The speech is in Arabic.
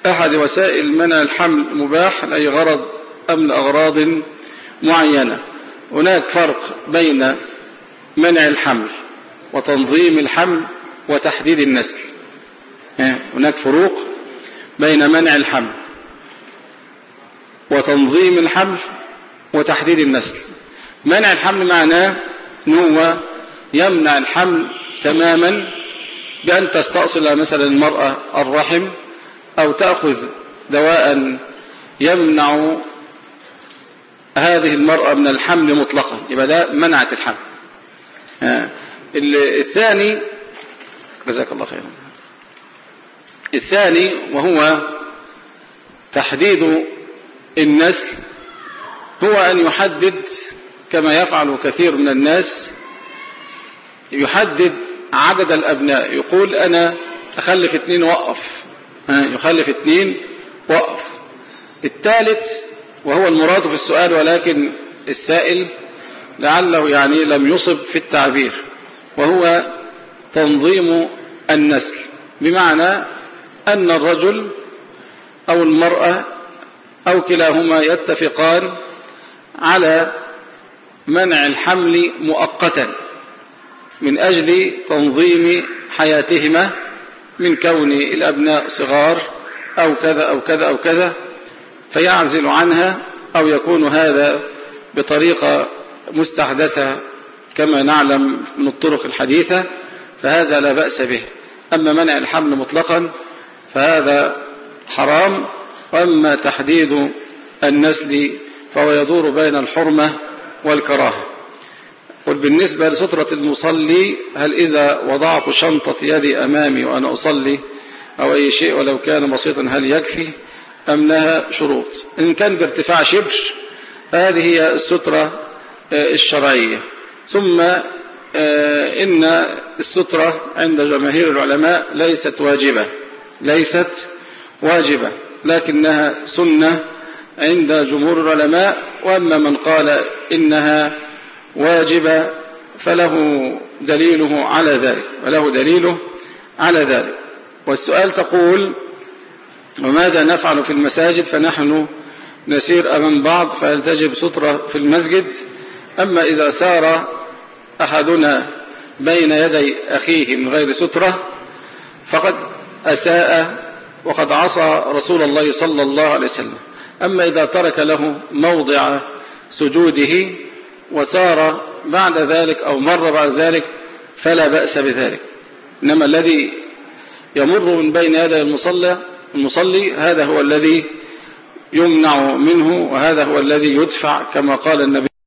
أحد وسائل منع الحمل مباح لأي غرض أم لأغراض معينة. هناك فرق بين منع الحمل وتنظيم الحمل وتحديد النسل. هناك فروق بين منع الحمل وتنظيم الحمل وتحديد النسل. منع الحمل معناه أنه يمنع الحمل تماما بأن تستأصل مثلا المرأة الرحم أو تأخذ دواء يمنع هذه المرأة من الحمل مطلقا، يبقى ده منعت الحمل. الثاني جزاك الله خيرا. الثاني وهو تحديد النسل، هو أن يحدد كما يفعل كثير من الناس، يحدد عدد الأبناء، يقول أنا أخلف 2 وقف، يخلف 2 وقف. الثالث وهو المراد في السؤال ولكن السائل لعله يعني لم يصب في التعبير، وهو تنظيم النسل، بمعنى أن الرجل أو المرأة أو كلاهما يتفقان على منع الحمل مؤقتا من أجل تنظيم حياتهما، من كون الأبناء صغار أو كذا أو كذا أو كذا، فيعزل عنها أو يكون هذا بطريقة مستحدثة كما نعلم من الطرق الحديثة، فهذا لا بأس به. أما منع الحمل مطلقا فهذا حرام، وأما تحديد النسل فهو يدور بين الحرمة والكراهة. قل بالنسبة لسترة المصلي، هل إذا وضعت شنطة يدي أمامي وأنا أصلي أو أي شيء ولو كان بسيطا هل يكفي أم لها شروط؟ إن كان بارتفاع شبر هذه هي السترة الشرعية. ثم إن السترة عند جماهير العلماء ليست واجبة لكنها سنة عند جمهور العلماء، وأما من قال إنها واجبة فله دليله على ذلك. والسؤال تقول وماذا نفعل في المساجد؟ فنحن نسير أمام بعض فهل تجب سترة في المسجد؟ أما إذا سار أحدنا بين يدي أخيه من غير سترة فقد أساء وقد عصى رسول الله صلى الله عليه وسلم. أما إذا ترك له موضع سجوده وسار بعد ذلك أو مر بعد ذلك فلا بأس بذلك. إنما الذي يمر من بين يدي المصلي هذا هو الذي يمنع منه، وهذا هو الذي يدفع كما قال النبي